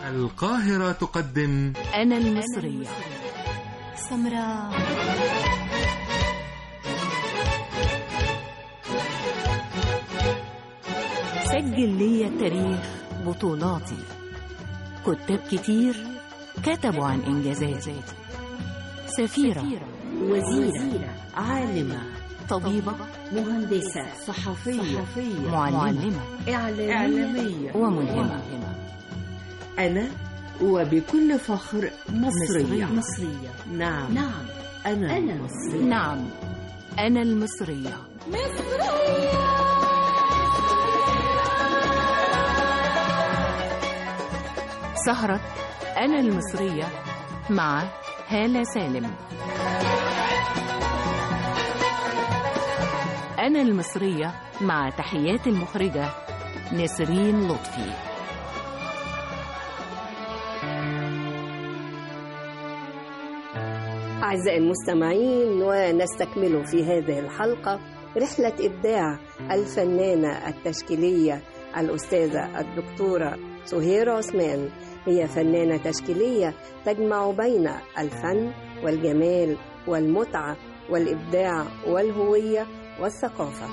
القاهرة تقدم أنا المصرية. سمراء. سجل لي التاريخ بطولاتي، كتاب كتير كتبوا عن إنجازاتي، سفيرة، وزيرة، عالمة، طبيبة، مهندسة، صحفية، معلمة، إعلامية وملهمة. أنا وبكل فخر مصرية. نعم. أنا مصرية. نعم، أنا المصرية. سهرة أنا المصرية مع هالة سالم. أنا المصرية مع تحيات المخرجة نسرين لطفي. أعزائي المستمعين، ونستكمل في هذه الحلقة رحلة إبداع الفنانة التشكيلية الأستاذة الدكتورة سهير عثمان. هي فنانة تشكيلية تجمع بين الفن والجمال والمتعة والإبداع والهوية والثقافة.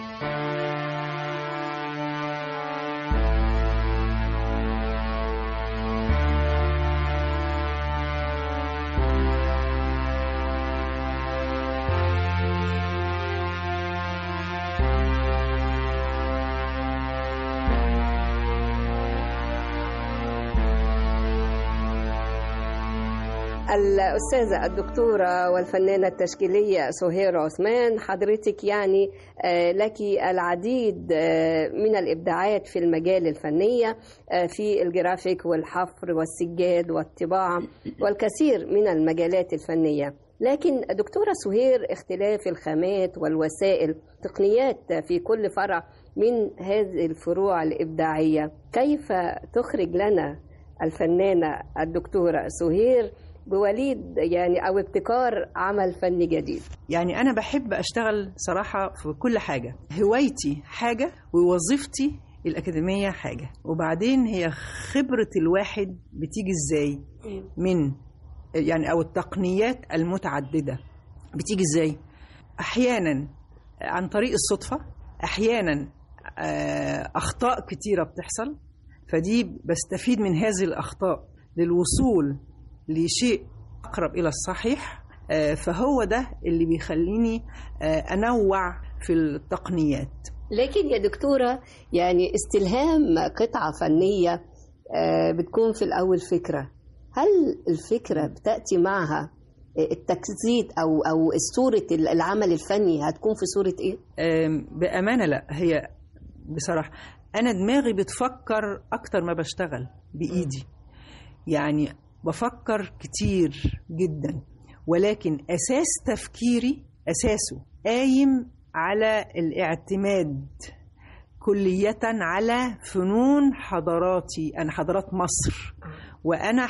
الأستاذة الدكتورة والفنانة التشكيلية سهير عثمان، حضرتك يعني لك العديد من الإبداعات في المجال الفنية، في الجرافيك والحفر والسجاد والطباعة والكثير من المجالات الفنية. لكن دكتورة سهير، اختلاف الخامات والوسائل تقنيات في كل فرع من هذه الفروع الإبداعية، كيف تخرج لنا الفنانة الدكتورة سهير بوليد يعني أو ابتكار عمل فني جديد؟ يعني أنا بحب أشتغل صراحة في كل حاجة. هوايتي حاجة ووظيفتي الأكاديمية حاجة، وبعدين هي خبرة الواحد بتيجي إزاي من يعني أو التقنيات المتعددة بتيجي إزاي. أحيانا عن طريق الصدفة، أحيانا أخطاء كتيرة بتحصل، فدي بستفيد من هذه الأخطاء للوصول لشيء أقرب إلى الصحيح. فهو ده اللي بيخليني أنوع في التقنيات. لكن يا دكتورة، يعني استلهام قطعة فنية بتكون في الأول فكرة، هل الفكرة بتأتي معها التجسيد أو صورة العمل الفني هتكون في صورة إيه؟ بأمانة لا، هي بصراحة أنا دماغي بتفكر أكتر ما بشتغل بإيدي، يعني بفكر كتير جدا، ولكن أساس تفكيري أساسه قايم على الاعتماد كلية على فنون حضاراتي. أنا حضارات مصر، وأنا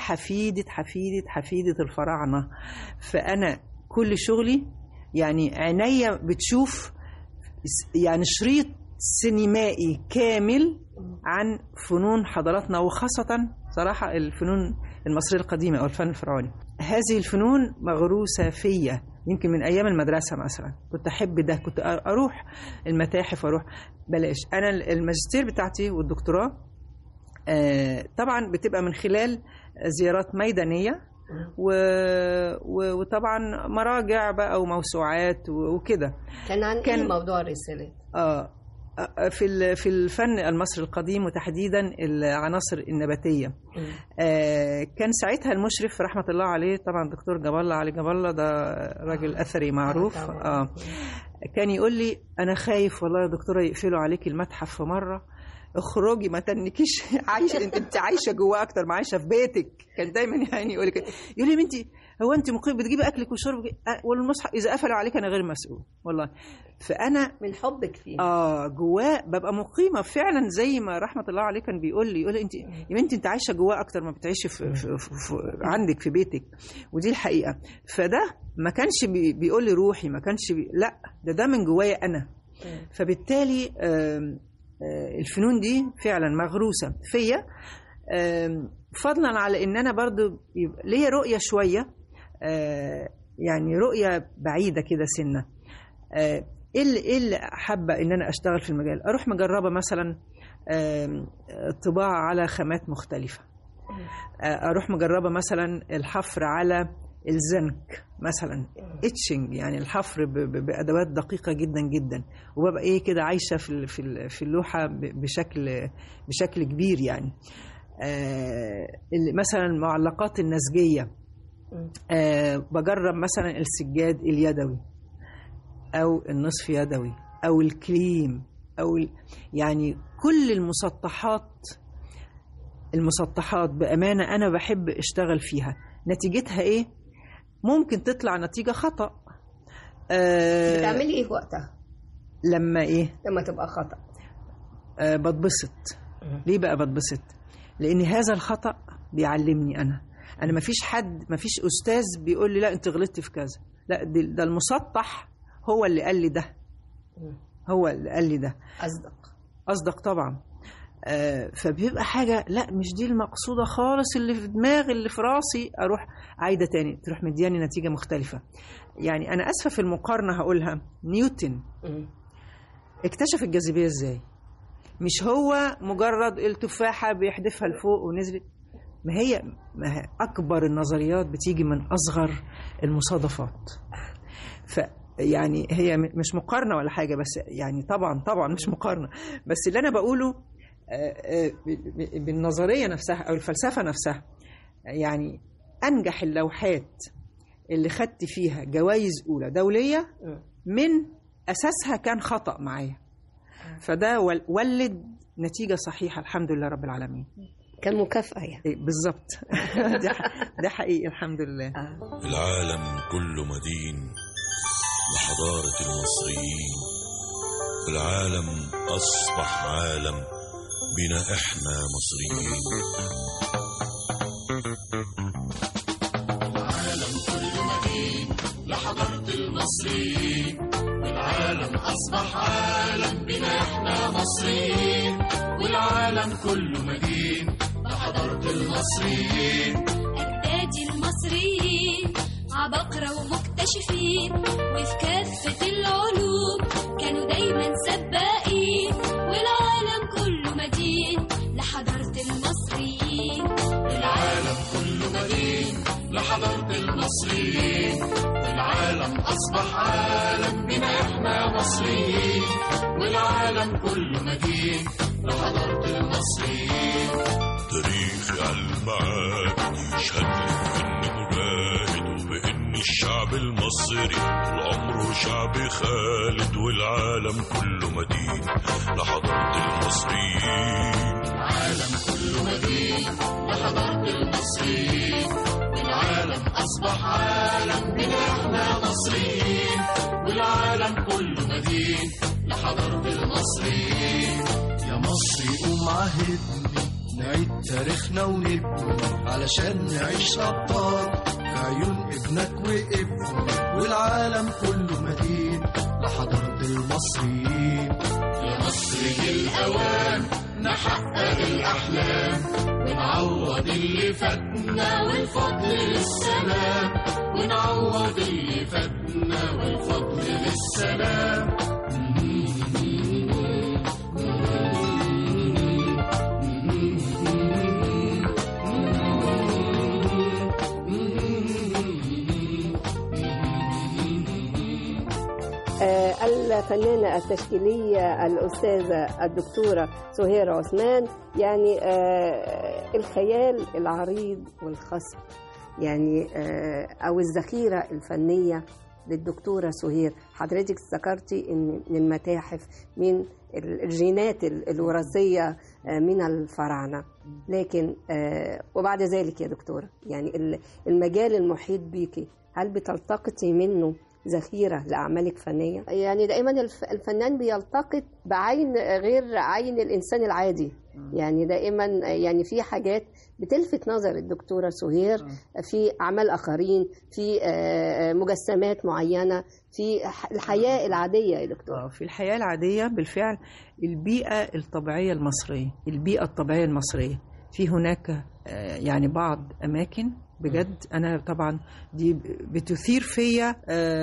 حفيدة الفراعنة، فأنا كل شغلي يعني عينيا بتشوف يعني شريط سينمائي كامل عن فنون حضاراتنا، وخاصة صراحة الفنون المصرية القديمة أو الفن الفرعوني. هذه الفنون مغروسة فيا يمكن من أيام المدرسة. مثلا كنت أحب ده، كنت أروح المتاحف وأروح بلاش. أنا الماجستير بتاعتي والدكتوراه طبعا بتبقى من خلال زيارات ميدانية وطبعا مراجع بقى وموسوعات وكده. كان موضوع الرسالة في الفن المصري القديم، وتحديدا العناصر النباتية. كان ساعتها المشرف رحمة الله عليه طبعا دكتور علي جاب الله، ده راجل أثري معروف. كان يقول لي أنا خايف والله يا دكتورة يقفلوا عليك المتحف في مرة، اخرجي ما تنكيش عايشة انت عايشة جواه اكتر ما عايشة في بيتك. كان دايما يعني يقول لي بنتي هو انت مقيم بتجيبي اكلك وشربك والمصحف اذا قفلوا عليك انا غير مسؤول والله. فانا من حبك فيه جواه ببقى مقيمه فعلا زي ما رحمه الله عليه كان بيقول لي انت يا بنتي انت عايشه جواه اكتر ما بتعيشي في عندك في بيتك، ودي الحقيقه. فده ما كانش بيقول لي روحي، ما كانش لا ده من جوايا انا. فبالتالي الفنون دي فعلا مغروسه فيا. فضلا على ان انا برضو ليا رؤية شوية، يعني رؤية بعيدة كده سنة. ايه اللي حابة ان انا اشتغل في المجال، اروح مجربة مثلا طباعة على خامات مختلفة، اروح مجربة مثلا الحفر على الزنك مثلا، اتشنج، يعني الحفر بادوات دقيقة جدا جدا، وببقى ايه كده عايشة في اللوحة بشكل كبير يعني. مثلا المعلقات النسجية، بجرب مثلا السجاد اليدوي او النصف يدوي او الكليم يعني كل المسطحات بأمانة أنا بحب أشتغل فيها. نتيجتها إيه؟ ممكن تطلع نتيجة خطأ. بتعملي إيه وقتها؟ لما تبقى خطأ؟ بتبسط. ليه بقى بتبسط؟ لأن هذا الخطأ بيعلمني أنا مفيش أستاذ بيقول لي لا أنت غلطت في كذا، لا ده المسطح هو اللي قال لي ده. أصدق طبعا. فبيبقى حاجة لا مش دي المقصودة خالص اللي في دماغي اللي في راسي، أروح عايدة تاني تروح مدياني نتيجة مختلفة. يعني أنا أسفة في المقارنة هقولها، نيوتن اكتشف الجاذبية إزاي؟ مش هو مجرد التفاحة بيحدفها لفوق ونزلت، ما هي أكبر النظريات بتيجي من أصغر المصادفات. يعني هي مش مقارنة ولا حاجة، بس يعني طبعا مش مقارنة، بس اللي أنا بقوله بالنظرية نفسها أو الفلسفة نفسها. يعني أنجح اللوحات اللي خدت فيها جوائز أولى دولية من أساسها كان خطأ معايا، فده ولد نتيجة صحيحة الحمد لله رب العالمين. كان مكافأة يعني. بالظبط. ده حقيقي الحمد لله. العالم كله مدين لحضارة المصريين، العالم أصبح عالم بنا إحنا مصريين. العالم كله مدين لحضارة المصريين، العالم أصبح عالم بنا إحنا مصريين، والعالم كله مدين لحضارة المصريين. أجدادي المصريين عبقرة ومكتشفين، وفي كافة العلوم كانوا دايما سباقين، والعالم كله مدين لحضارة المصريين. العالم كله مدين لحضارة المصريين، والعالم أصبح عالم بنا إحنا مصريين، والعالم كله مدين لحضارة المصريين. تاريخ المعابد يشهد للفن مجاهد، وبإن الشعب المصري طول عمره شعب خالد، والعالم كله مدين لحضارة المصريين. العالم كله مدين لحضارة المصريين، والعالم أصبح عالم بنا إحنا مصريين، والعالم كله مدين لحضارة المصريين. يا مصري قوم عهدني نعيد تاريخنا ونبني، علشان نعيش أبطال في عيون ابنك وابني، والعالم كله مدين لحضارة المصريين. يا مصر جه الأوان نحقق الأحلام، ونعوض اللي فاتنا والفضل للسلام، ونعوض اللي فاتنا والفضل للسلام. الفنانة التشكيلية الأستاذة الدكتورة سهير عثمان، يعني الخيال العريض والخصب يعني أو الذخيرة الفنية للدكتورة سهير. حضرتك ذكرتي إن من المتاحف، من الجينات الوراثية من الفراعنة، لكن وبعد ذلك يا دكتورة يعني المجال المحيط بيكي هل بتلتقطي منه ذخيرة لأعمالك فنية؟ يعني دائما الفنان بيلتقط بعين غير عين الإنسان العادي، يعني دائما يعني في حاجات بتلفت نظر الدكتورة سهير في أعمال آخرين، في مجسمات معينة في الحياة العادية يا دكتور. في الحياة العادية بالفعل البيئة الطبيعية المصرية، البيئة الطبيعية المصرية في هناك يعني بعض أماكن بجد أنا طبعا دي بتثير فيا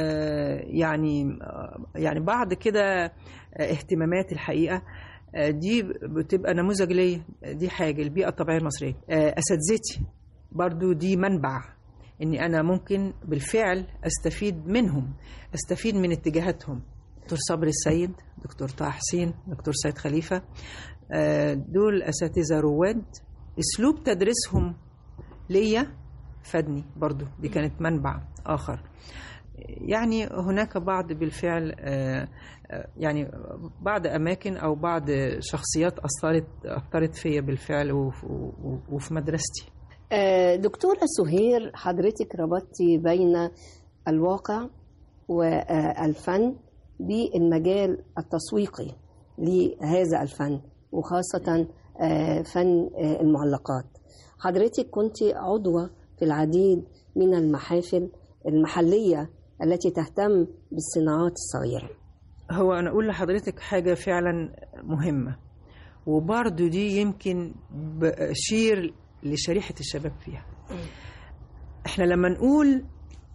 يعني بعض كده اهتمامات الحقيقة. دي بتبقى نموذج ليا. دي حاجة البيئة الطبيعية المصرية. أساتذتي برضو دي منبع إني أنا ممكن بالفعل أستفيد منهم، أستفيد من اتجاهاتهم. دكتور صبري السيد، دكتور طه حسين، دكتور سيد خليفة، دول أساتذة رواد. أسلوب تدريسهم ليا فادني برضو، دي كانت منبع آخر. يعني هناك بعض بالفعل يعني بعض أماكن أو بعض شخصيات أثرت فيا بالفعل وفي مدرستي. دكتورة سهير، حضرتك ربطتي بين الواقع والفن بالمجال التسويقي لهذا الفن، وخاصة فن المعلقات. حضرتك كنت عضوة في العديد من المحافل المحلية التي تهتم بالصناعات الصغيرة. هو أنا أقول لحضرتك حاجة فعلا مهمة، وبرضو دي يمكن بشير لشريحة الشباب فيها. احنا لما نقول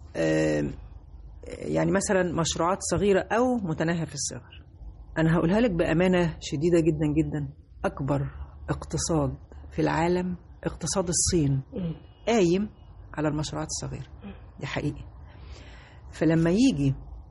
يعني مثلا مشروعات صغيرة أو متناهية في الصغر، أنا هقولها لك بأمانة شديدة جدا جدا، أكبر اقتصاد في العالم اقتصاد الصين قايم على المشروعات الصغيرة. دي حقيقي. فلما يجي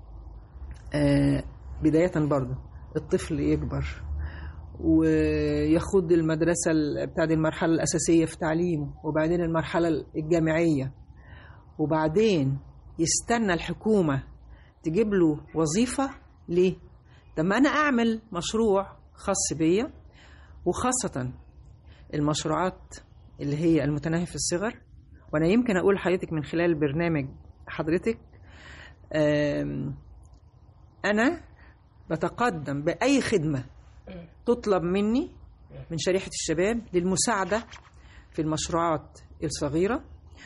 بداية برضو الطفل يكبر ويخوض المدرسة بتاع المرحلة الأساسية في تعليمه، وبعدين المرحلة الجامعية، وبعدين يستنى الحكومة تجيب له وظيفة. ليه؟ طب ما أنا أعمل مشروع خاص بيا، وخاصة المشروعات اللي هي المتناهية في الصغر. وأنا يمكن أقول لحضرتك من خلال برنامج حضرتك أنا بتقدم بأي خدمة تطلب مني من شريحة الشباب للمساعدة في المشروعات الصغيرة،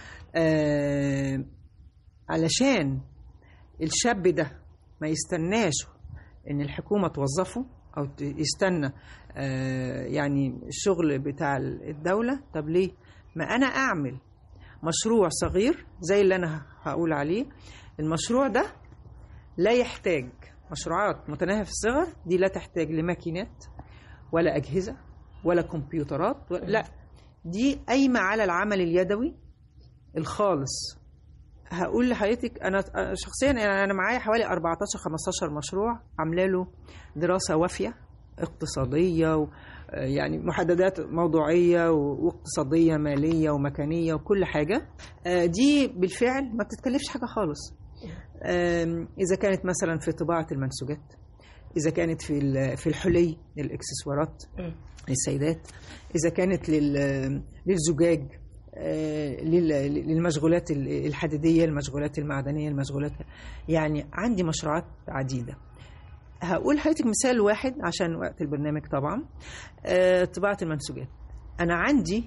علشان الشاب ده ما يستناش إن الحكومة توظفه أو يستنى يعني الشغل بتاع الدولة. طب ليه؟ ما أنا أعمل مشروع صغير زي اللي أنا هقول عليه. المشروع ده لا يحتاج، مشروعات متناهية في الصغر دي لا تحتاج لماكينات ولا أجهزة ولا كمبيوترات لا، دي قايمة على العمل اليدوي الخالص. هقول لحضرتك أنا شخصيا أنا معايا حوالي 14-15 مشروع عامله له دراسة وافية اقتصادية، يعني محددات موضوعية واقتصادية مالية ومكانية وكل حاجة. دي بالفعل ما بتتكلفش حاجة خالص. إذا كانت مثلا في طباعة المنسوجات، إذا كانت في الحلي الإكسسوارات للسيدات، إذا كانت للزجاج، للمشغولات الحديدية، المشغولات المعدنية، المشغولات، يعني عندي مشروعات عديدة. هقول لحضرتك مثال واحد عشان وقت البرنامج طبعا. طباعة المنسوجات، أنا عندي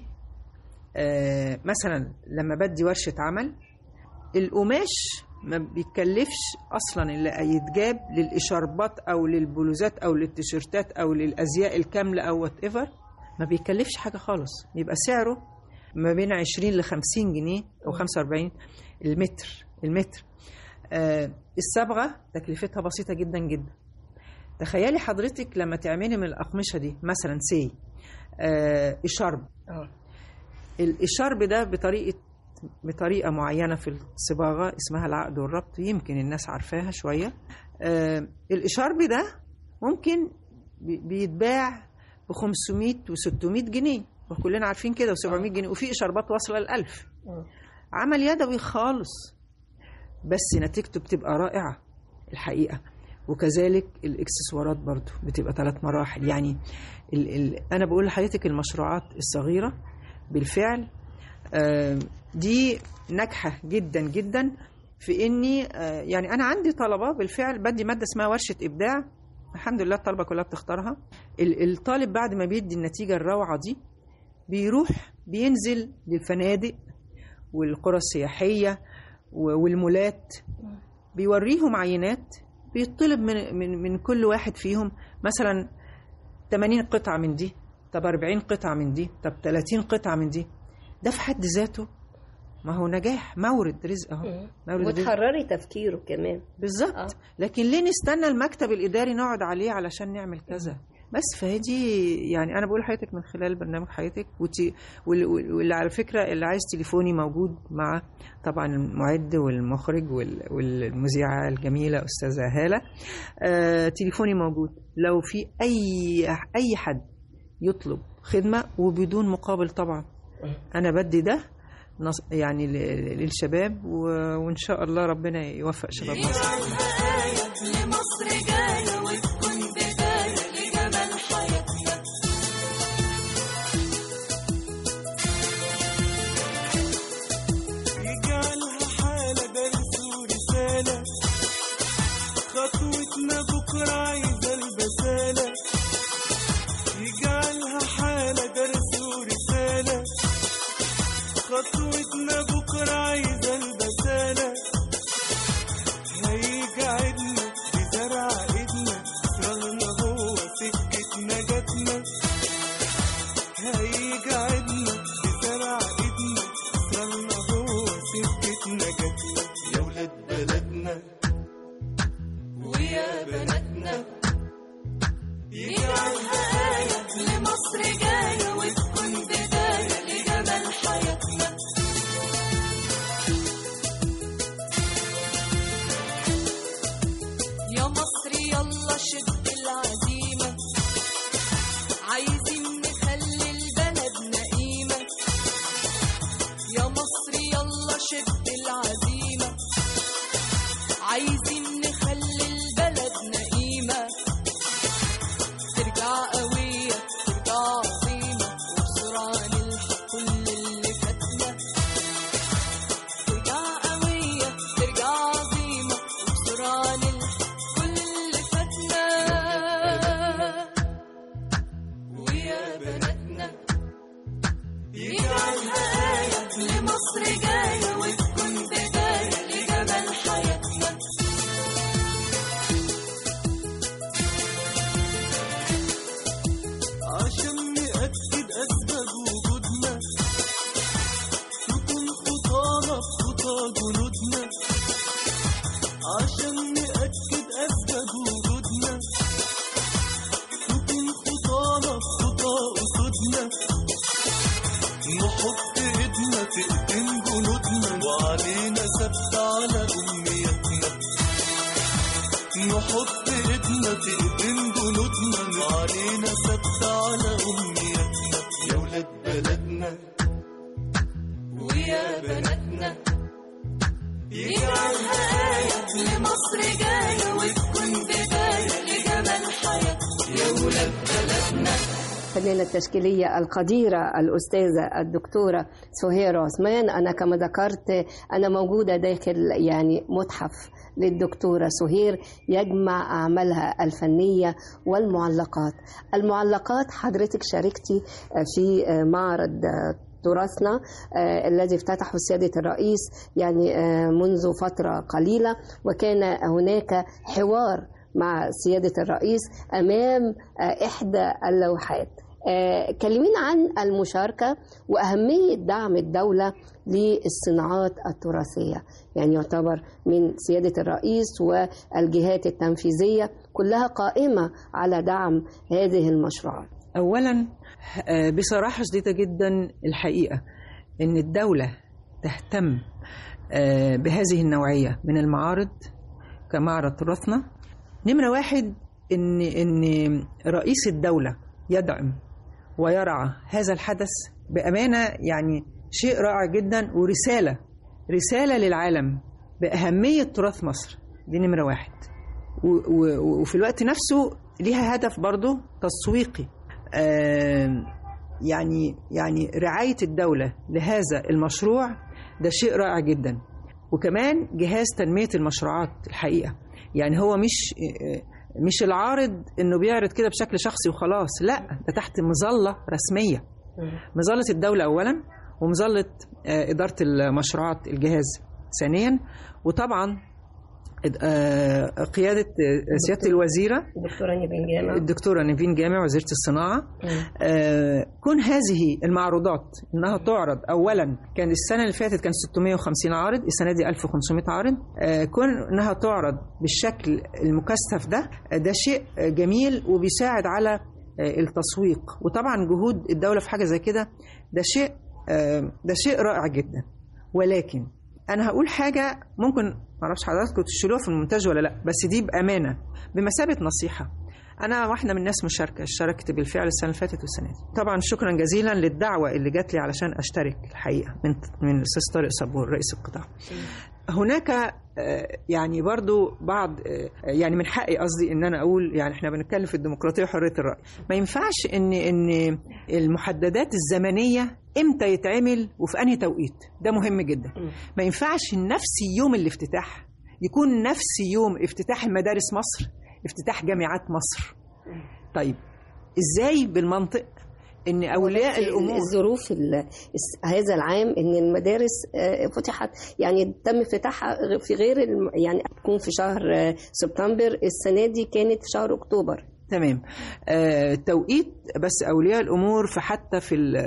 مثلا لما بدي ورشة عمل، القماش ما بيتكلفش اصلا الا يتجاب للاشاربات او للبلوزات او للتيشيرتات او للازياء الكامله او وات ايفر، ما بيتكلفش حاجه خالص. بيبقى سعره ما بين 20 ل 50 جنيه او 45 المتر. الصبغه تكلفتها بسيطه جدا جدا. تخيلي حضرتك لما تعملي من الاقمشه دي مثلا اشارب، الاشارب ده بطريقة معينة في الصباغة اسمها العقد والربط، يمكن الناس عارفاها شوية. الإشارب ده ممكن بيتباع ب500 و600 جنيه، وكلنا عارفين كده، و700 جنيه، وفي إشاربات واصلة ل1000. عمل يدوي خالص، بس نتيجته بتبقى رائعة الحقيقة. وكذلك الإكسسوارات برضو بتبقى 3 مراحل. يعني أنا بقول لحضرتك المشروعات الصغيرة بالفعل دي ناجحة جدا جدا في إني يعني أنا عندي طلبة بالفعل بدي مادة اسمها ورشة إبداع، الحمد لله الطلبة كلها بتختارها. الطالب بعد ما بيدي النتيجة الروعة دي بيروح بينزل للفنادق والقرى السياحية والمولات، بيوريهم عينات، بيطلب من كل واحد فيهم مثلا 80 قطعة من دي، طب 40 قطعة من دي، طب 30 قطعة من دي، ده في حد ذاته ما هو نجاح، مورد رزق اهو، مورد رزق. وتحرري تفكيره كمان بالظبط. لكن ليه نستنى المكتب الإداري نقعد عليه علشان نعمل كذا؟ بس فهدي يعني أنا بقول لحضرتك من خلال برنامج حياتك واللي على فكرة اللي عايز تليفوني موجود مع طبعا المعد والمخرج والمذيعة الجميلة أستاذة هالة. تليفوني موجود لو في أي حد يطلب خدمة وبدون مقابل طبعا. أنا بدي ده يعني للشباب وإن شاء الله ربنا يوفق شباب مصر. خطوتنا بكرة عايزة البسالة، يجعلها حالة درس ورسالة. خطوتنا بكرة عايزة البسالة، هيجعدنا بزرع ايدنا، صرنا هو سكة نجاتنا. هيجعدنا بزرع ايدنا، صرنا هو سكة نجاتنا. يا ولاد بلدنا ويا بناتنا، يجعلها آية لمصر جاية، وتكون بداية لجمال حياتنا. يا مصر يلا شد العزيمة، عايزين نخلي البلد نقيمة. يا مصر يلا شد العزيمة، عايزين نخلي البلد نقيمة. ترجع قوية ترجع عظيمة، وبسرعة نلحق كل اللي فاتنا. ترجع قوية ترجع عظيمة، وبسرعة نلحق كل اللي فاتنا. ويا بناتنا يجعلها آية لمصر جاية، وتكون بداية لجمال حياتنا. عشان نأكد أسباب وجودنا، تكون خطانا بخطى جنودنا. عشان نأكد أسباب وجودنا، تكون خطانا بخطى أسودنا. نحط إيدنا في إيدين جنودنا، وعلينا ثبت على أمنيتنا. نحط إيدنا في إيدين جنودنا، وعلينا ثبت على أمنيتنا. يا ولاد بلدنا ويا بناتنا، يجعلها آية لمصر جاية، وتكون بداية لجمال حياتنا. يا ولاد بلدنا. الفنانة التشكيلية القديرة الأستاذة الدكتورة سهير عثمان. أنا كما ذكرت أنا موجودة داخل يعني متحف للدكتورة سهير يجمع أعمالها الفنية والمعلقات. المعلقات حضرتك شاركتي في معرض تراثنا الذي افتتحه سيادة الرئيس يعني منذ فترة قليلة، وكان هناك حوار مع سيادة الرئيس أمام إحدى اللوحات. كلمينا عن المشاركة وأهمية دعم الدولة للصناعات التراثية، يعني يعتبر من سيادة الرئيس والجهات التنفيذية كلها قائمة على دعم هذه المشروعات. أولا بصراحة شديدة جدا الحقيقة أن الدولة تهتم بهذه النوعية من المعارض كمعرض تراثنا. نمرة واحد إن رئيس الدولة يدعم ويرعى هذا الحدث بأمانة، يعني شيء رائع جدا، ورسالة للعالم بأهمية تراث مصر. دي نمرة واحد. وفي الوقت نفسه ليها هدف برضو تسويقي، يعني رعاية الدولة لهذا المشروع ده شيء رائع جدا. وكمان جهاز تنمية المشروعات الحقيقة، يعني هو مش العارض انه بيعرض كده بشكل شخصي وخلاص، لا، ده تحت مظلة رسمية، مظلة الدولة اولا، ومظلة إدارة المشروعات الجهاز ثانيا. وطبعا قيادة سيادة الوزيرة الدكتورة نيفين جامع وزيرة الصناعة. كون هذه المعروضات إنها تعرض، أولا كان السنة اللي فاتت كان 650 عارض، السنة دي 1500 عارض. كون إنها تعرض بالشكل المكثف ده شيء جميل وبيساعد على التسويق، وطبعا جهود الدولة في حاجة زي كده ده شيء رائع جدا. ولكن أنا هقول حاجة ممكن معرفش حضراتكم تشيلوها في المونتاج ولا لا، بس دي بأمانة بمثابة نصيحة. أنا واحدة من الناس اشتركت بالفعل السنة اللي فاتت والسنة دي. طبعا شكرا جزيلا للدعوة اللي جات لي علشان أشترك الحقيقة من الأستاذ طارق صبور رئيس القطاع. هناك يعني برضو بعض يعني من حقي قصدي ان انا اقول، يعني احنا بنتكلم في الديمقراطيه وحريه الراي، ما ينفعش ان المحددات الزمنيه امتى يتعمل وفي انهي توقيت، ده مهم جدا. ما ينفعش نفس يوم الافتتاح يكون نفس يوم افتتاح مدارس مصر، افتتاح جامعات مصر. طيب ازاي بالمنطق ان اولياء الامور الظروف هذا العام ان المدارس فتحت، يعني تم افتتاحها في غير يعني تكون في شهر سبتمبر، السنه دي كانت في شهر اكتوبر. تمام. توقيت بس اولياء الامور حتى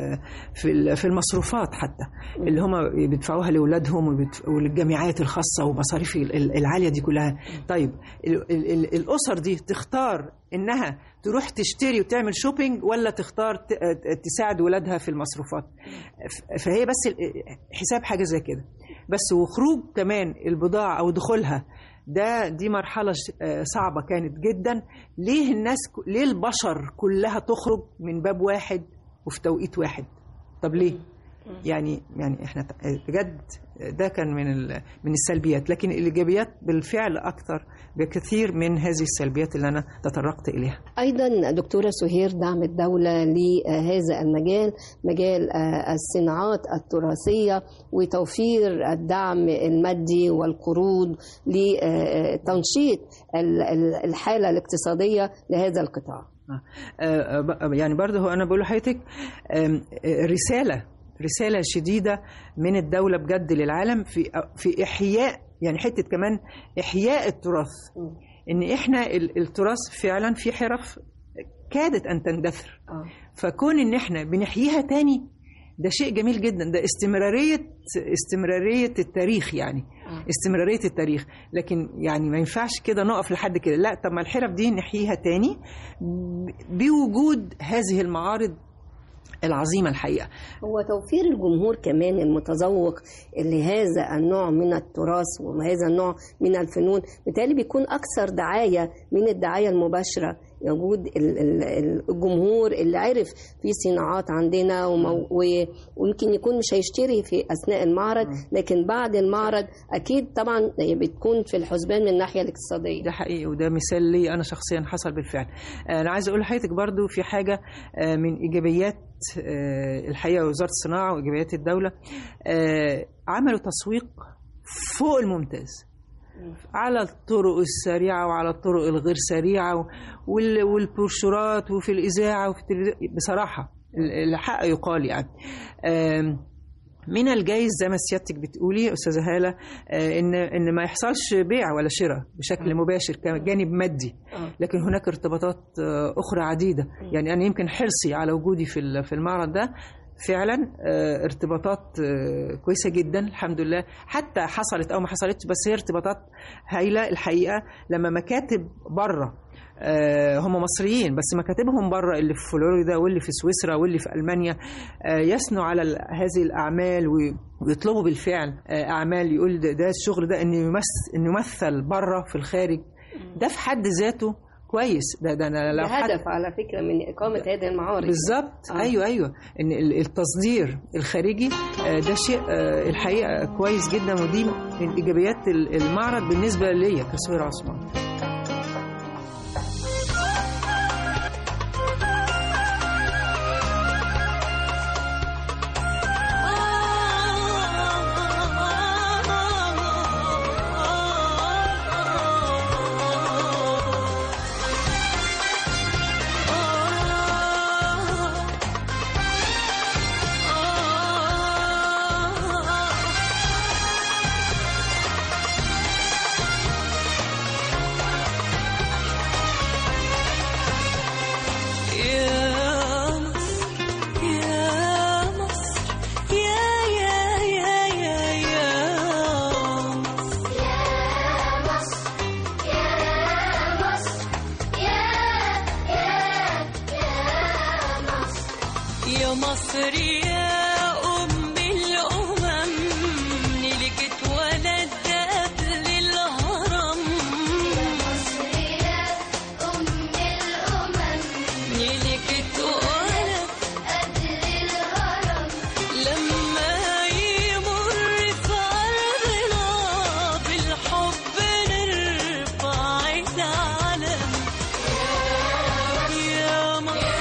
في المصروفات حتى اللي هم بيدفعوها لاولادهم وللجامعات الخاصه ومصاريف العاليه دي كلها. طيب الاسر دي تختار انها تروح تشتري وتعمل شوبينج ولا تختار تساعد ولادها في المصروفات؟ فهي بس حساب حاجه زي كده بس، وخروج كمان البضاعه او دخولها دي مرحلة صعبة كانت جدا. ليه البشر كلها تخرج من باب واحد وفي توقيت واحد؟ طب ليه؟ يعني احنا بجد ده كان من السلبيات، لكن الايجابيات بالفعل اكثر بكثير من هذه السلبيات اللي انا تطرقت اليها. ايضا دكتوره سهير، دعم الدوله لهذا المجال، مجال الصناعات التراثيه، وتوفير الدعم المادي والقروض لتنشيط الحاله الاقتصاديه لهذا القطاع. يعني برضه انا بقول لحضرتك رسالة شديدة من الدولة بجد للعالم في إحياء، يعني حتة كمان إحياء التراث، إن إحنا التراث فعلا في حرف كادت أن تندثر، فكون إن إحنا بنحييها تاني ده شيء جميل جدا. ده استمرارية التاريخ، يعني استمرارية التاريخ. لكن يعني ما ينفعش كده نقف لحد كده، لا، طب ما الحرف دي نحييها تاني بوجود هذه المعارض العظيمة الحقيقة. هو توفير الجمهور كمان المتذوق لهذا النوع من التراث وهذا النوع من الفنون بالتالي بيكون أكثر دعاية من الدعاية المباشرة. وجود الجمهور اللي عرف في صناعات عندنا ويمكن يكون مش هيشتري في أثناء المعرض، لكن بعد المعرض أكيد طبعا بتكون في الحسبان من الناحية الاقتصادية. ده حقيقي، وده مثال لي أنا شخصيا حصل بالفعل. أنا عايز أقول لحضرتك برضو في حاجة من إيجابيات الحقيقة وزارة الصناعة وإيجابيات الدولة، عملوا تسويق فوق الممتاز على الطرق السريعة وعلى الطرق الغير سريعة والبروشورات وفي الإذاعة وفي التلفزيون. بصراحة الحق يقال يعني من الجايز زي ما سيادتك بتقولي أستاذة هالة إن ما يحصلش بيع ولا شراء بشكل مباشر كجانب مادي، لكن هناك ارتباطات أخرى عديدة. يعني أنا يمكن حرصي على وجودي في المعرض ده فعلا ارتباطات كويسة جدا الحمد لله، حتى حصلت أو ما حصلتش بس هي ارتباطات هايلة الحقيقة. لما مكاتب بره هم مصريين بس مكاتبهم بره اللي في فلوريدا واللي في سويسرا واللي في ألمانيا يثنوا على هذه الأعمال ويطلبوا بالفعل أعمال، يقول ده الشغل ده إنه يمثل بره في الخارج، ده في حد ذاته كويس. ده انا لو هدف على فكره من اقامه هذه المعارض بالظبط. ايوه ان التصدير الخارجي ده شيء الحقيقه كويس جدا، ودي من ايجابيات المعرض بالنسبه ليا كسهير عثمان. مصر يا أم الأمم نيلك اتولد قبل الهرم يا مصر يا أم الأمم نيلك اتولد قبل الهرم لما يمر في أرضنا بالحب نرفع العلم يا مصر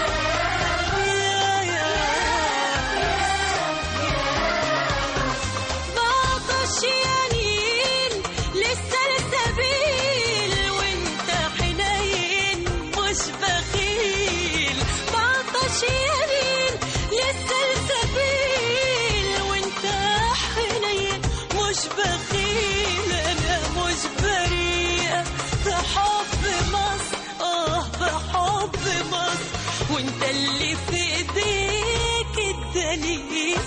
بعطش يا نيل لسه السبيل وانت حنين مش بخيل بعطش يا نيل لسه السبيل وانت حنين مش بخيل انا مش بريئة بحب مصر بحب مصر وانت اللي في ايديك الدليل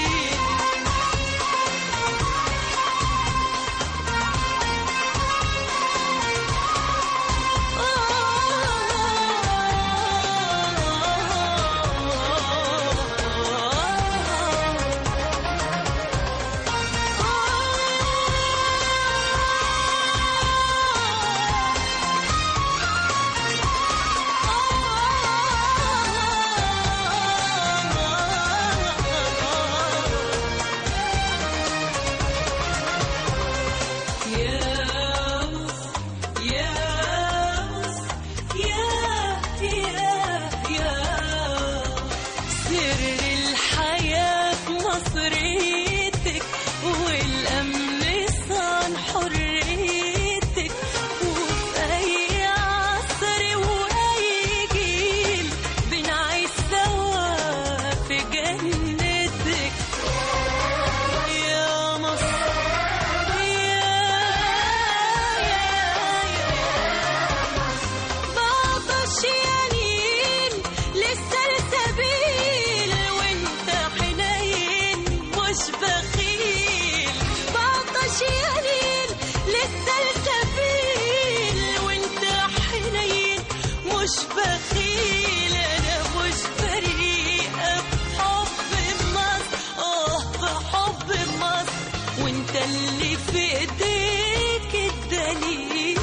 اللي في ايديك الدليل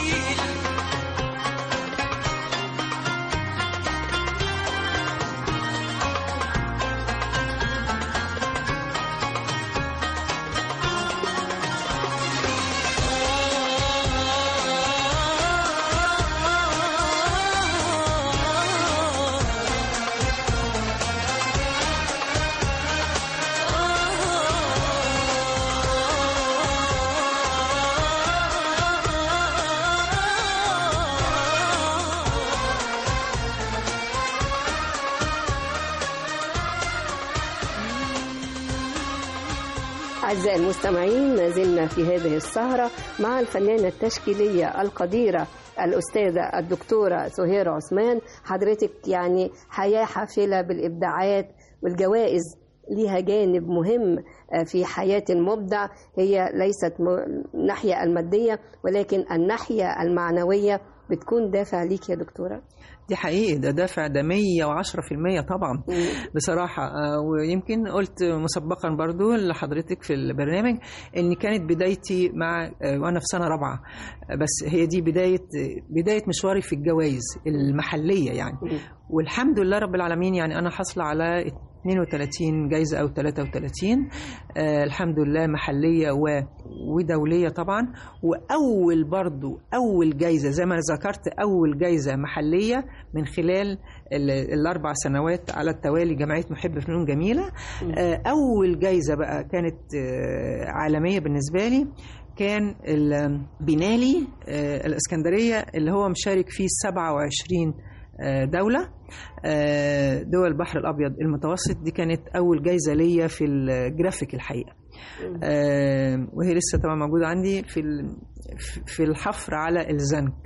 أعزائي المستمعين، ما زلنا في هذه السهرة مع الفنانة التشكيلية القديرة الأستاذة الدكتورة سهير عثمان. حضرتك يعني حياة حافلة بالإبداعات والجوائز، لها جانب مهم في حياة المبدع، هي ليست الناحية المادية ولكن الناحية المعنوية بتكون دافع ليك يا دكتورة. دي حقيقي، ده دافع، ده 110% طبعا بصراحة. ويمكن قلت مسبقا برضو لحضرتك في البرنامج ان كانت بدايتي مع وانا في سنة رابعة، بس هي دي بداية مشواري في الجوائز المحلية يعني. والحمد لله رب العالمين، يعني انا حصل على 32 جايزة أو 33 الحمد لله، محلية ودولية طبعا. وأول برضو أول جايزة زي ما ذكرت، أول جايزة محلية من خلال الأربع سنوات على التوالي جمعية محب فنون جميلة. أول جايزة بقى كانت عالمية بالنسبة لي، كان البنالي الإسكندرية اللي هو مشارك فيه 27 دولة، دول البحر الأبيض المتوسط. دي كانت أول جايزة ليا في الجرافيك الحقيقة، وهي لسه طبعا موجودة عندي في الحفر على الزنك.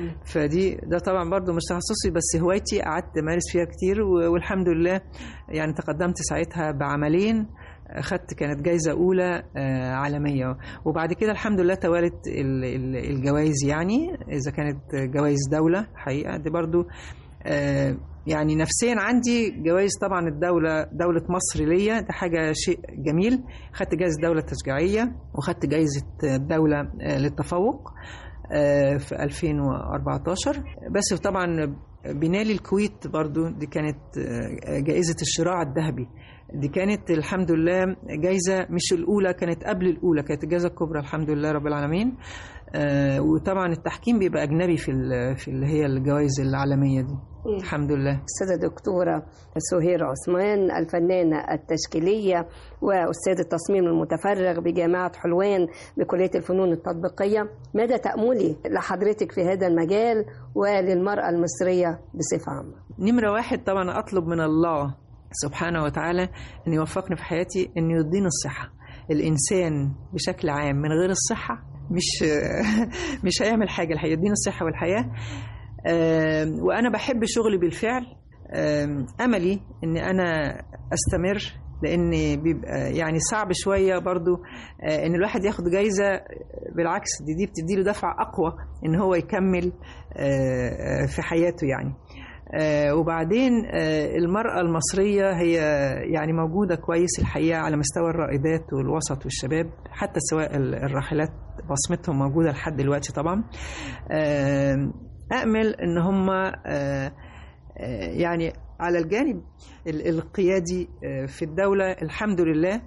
ده طبعا برضو مش تخصصي بس هوايتي، قعدت أمارس فيها كتير والحمد لله يعني تقدمت ساعتها بعملين، أخدت كانت جايزة أولى عالمية. وبعد كده الحمد لله توالت الجوائز، يعني إذا كانت جوائز دولة حقيقة دي برضو يعني نفسيا عندي جوائز طبعا دولة مصر ليا، ده حاجة شيء جميل. خدت جائزة دولة تشجيعية وخدت جائزة دولة للتفوق في 2014. بس طبعا بنالي الكويت برضو دي كانت جائزة الشراع الذهبي، دي كانت الحمد لله جائزة مش الأولى، كانت قبل الأولى، كانت الجائزة الكبرى الحمد لله رب العالمين. وطبعا التحكيم بيبقى أجنبي في اللي هي الجوائز العالمية دي الحمد لله. أستاذة دكتورة سهير عثمان، الفنانة التشكيلية وأستاذ التصميم المتفرغ بجامعة حلوان بكلية الفنون التطبيقية، ماذا تأملي لحضرتك في هذا المجال وللمرأة المصرية بصفة عامة؟ نمرة واحد طبعا أطلب من الله سبحانه وتعالى أن يوفقني في حياتي، أن يديني الصحة. الإنسان بشكل عام من غير الصحة مش هيعمل حاجة، الحقيقة يديني الصحة والحياة. وأنا بحب شغلي بالفعل. أملي أن أنا أستمر، لأن بيبقى يعني صعب شوية برضو أن الواحد ياخد جايزة، بالعكس دي بتديله دفع أقوى أن هو يكمل في حياته يعني. وبعدين المرأة المصرية هي يعني موجودة كويس الحقيقة على مستوى الرائدات والوسط والشباب، حتى سواء الراحلات بصمتهم موجودة لحد دلوقتي طبعا. أأمل أن هم يعني على الجانب القيادي في الدولة الحمد لله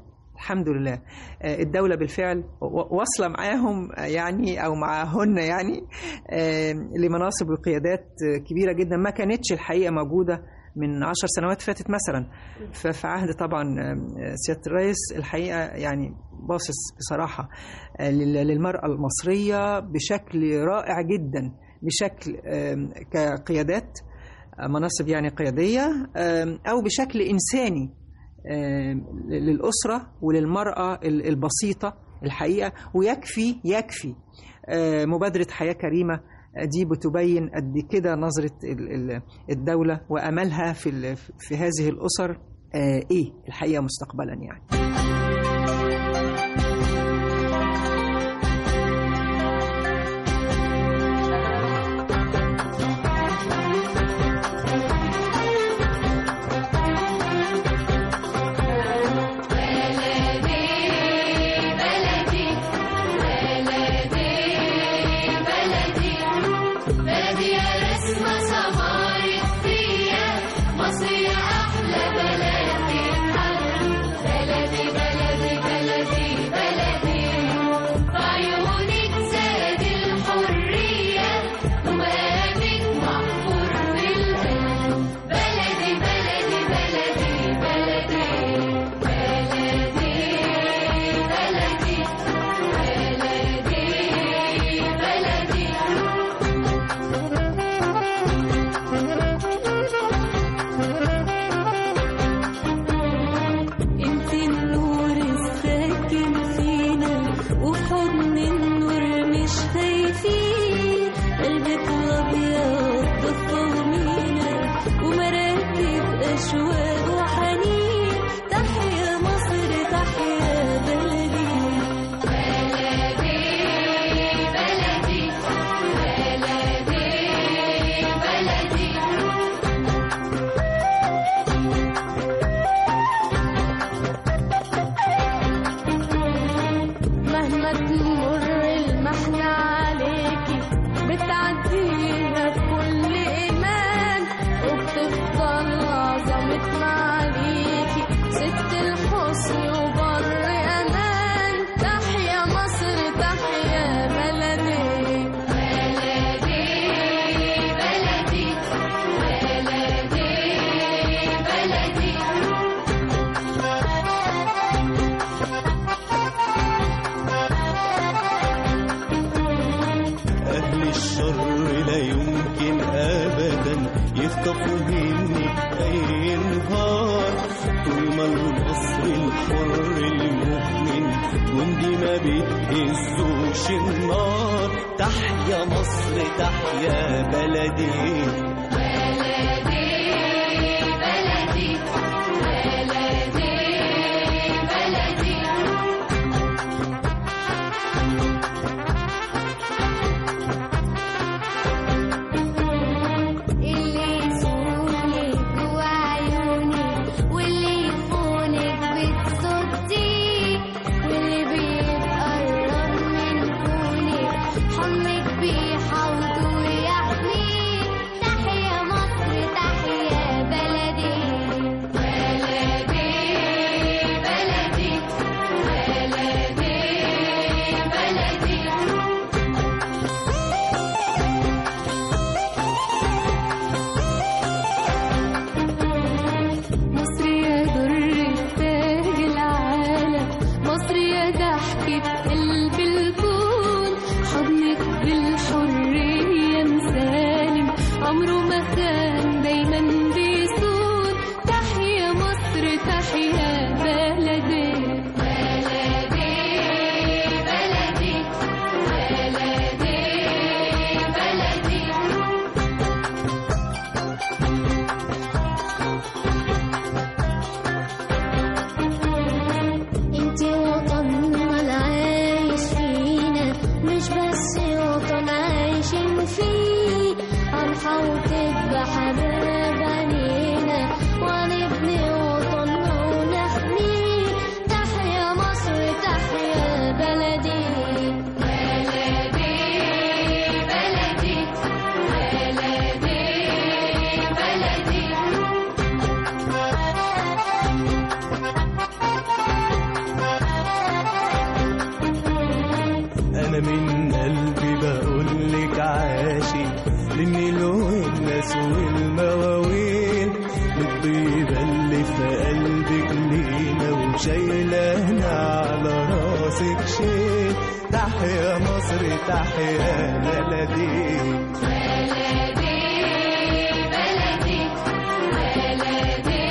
الدولة بالفعل واصلة معاهم يعني أو معهن يعني لمناصب وقيادات كبيرة جدا ما كانتش الحقيقة موجودة من 10 سنوات فاتت مثلا. ففي عهد طبعا سيادة الرئيس الحقيقة يعني باصص بصراحة للمرأة المصرية بشكل رائع جدا، بشكل كقيادات مناصب يعني قيادية، أو بشكل إنساني للأسرة وللمرأة البسيطة الحقيقة. ويكفي مبادرة حياة كريمة دي بتبين قد كده نظرة الدولة وأملها في هذه الأسر إيه الحقيقة مستقبلا يعني. اللي ضحكة قلب الكون، حضنك بالحرية مسالم، عمره ما كان دايما بيصون. تحيا مصر تحيا بلدي، بلدي بلدي بلدي بلدي. انتي وطننا العايش فينا، مش بس وطن عايشين فيه، هنحوطك بحباب عينينا ونبني وطننا ونحميه. تحيا مصر تحيا بلدي، بلدي بلدي بلدي بلدي. أنا من قلبي بقولك عاشي للنيل والناس والمواويل، للطيبة اللي في قلبك لينا وشايلانا على راسك شيل. تحيا مصر تحيا بلدي، بلدي بلدي بلدي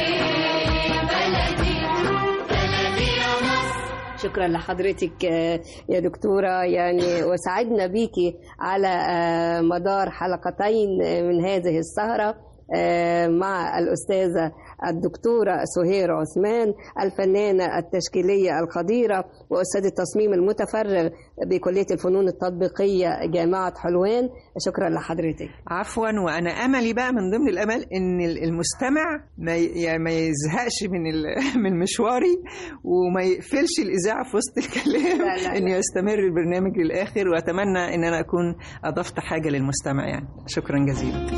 بلدي بلدي يا مصر. شكرا لحضرتك يا دكتورة، يعني وسعدنا بيكي على مدار حلقتين من هذه السهرة مع الأستاذة الدكتورة سهير عثمان، الفنانة التشكيلية القديرة وأستاذ التصميم المتفرغ بكلية الفنون التطبيقية جامعة حلوان. شكرا لحضرتك. عفوا. وأنا أملي بقى من ضمن الأمل إن المستمع ما يزهقش من مشواري وما يقفلش الإذاعة في وسط الكلام، إن يستمر البرنامج للآخر. وأتمنى إن أنا أكون أضفت حاجة للمستمع يعني. شكرا جزيلا.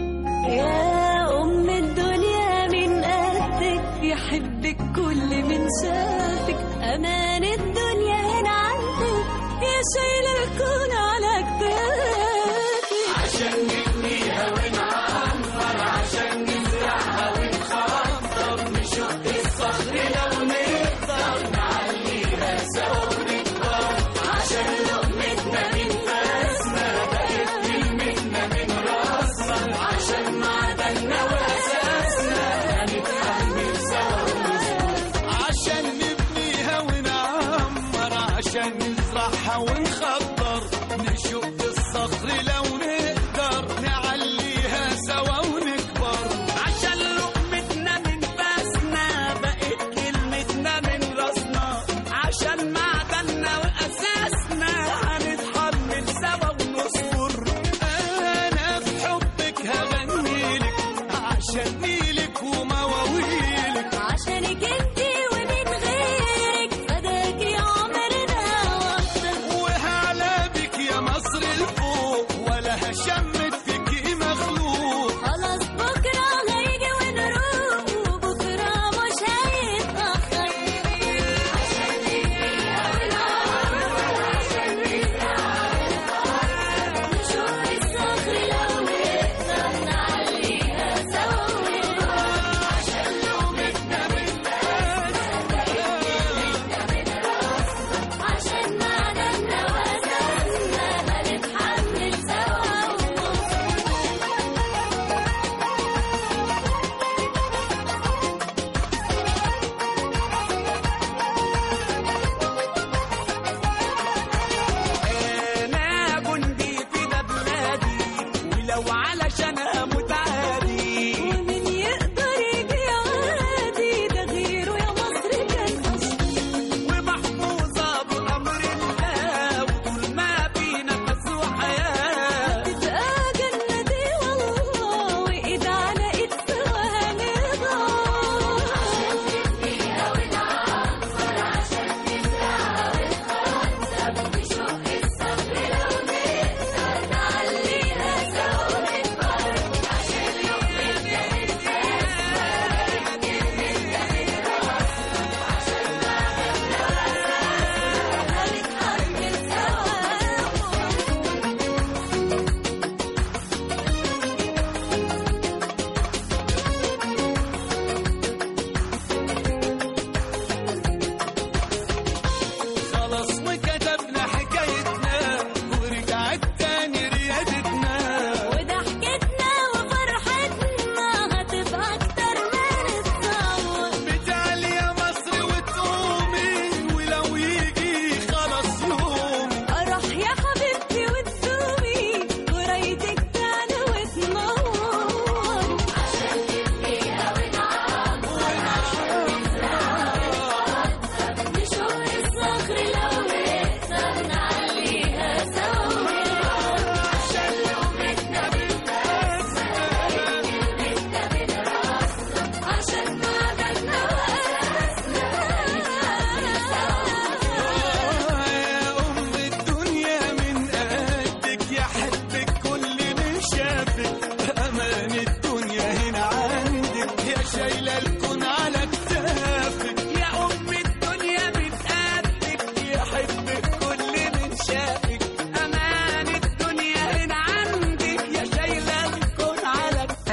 يا أم الدنيا من قدك، يحبك كل من شافك، أمان الدنيا هنا عندك، يا شايلة الكون على كتافك. عشان نبنيها ونعمر، عشان نزرعها ونخضر، نشق الصخر لو نقدر، نعليها سوا ونكبر. عشان لقمتنا من فاسنا، بقت كلمتنا من راسنا، عشان معدننا وأساسنا، هنتحمل سوا ونصبر. عشان نبنيها ونعمر، عشان نزرعها ونخضر، نشق الصخر لو نقدر، نعليها سوا ونكبر. عشان لقمتنا من فاسنا، بقت كلمتنا من راسنا، عشان معدننا وأساسنا، هنتحمل سوا ونصبر. أنا في حبك هغنيلك، عشان نيلك ومواويلك، عشانك انتي ومن غيرك، فداكي عمرنا واكتر. وهعلى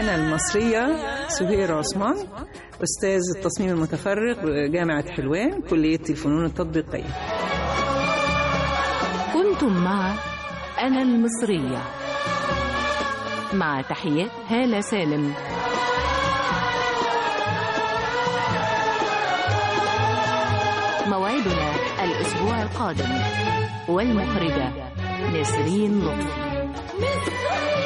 أنا المصرية سهيرة عثمان، أستاذ التصميم المتفرغ بجامعة حلوان، كلية الفنون التطبيقية. كنتم مع أنا المصرية، مع تحيات هالة سالم. موعدنا الأسبوع القادم، والمخرجة نسرين لطفي.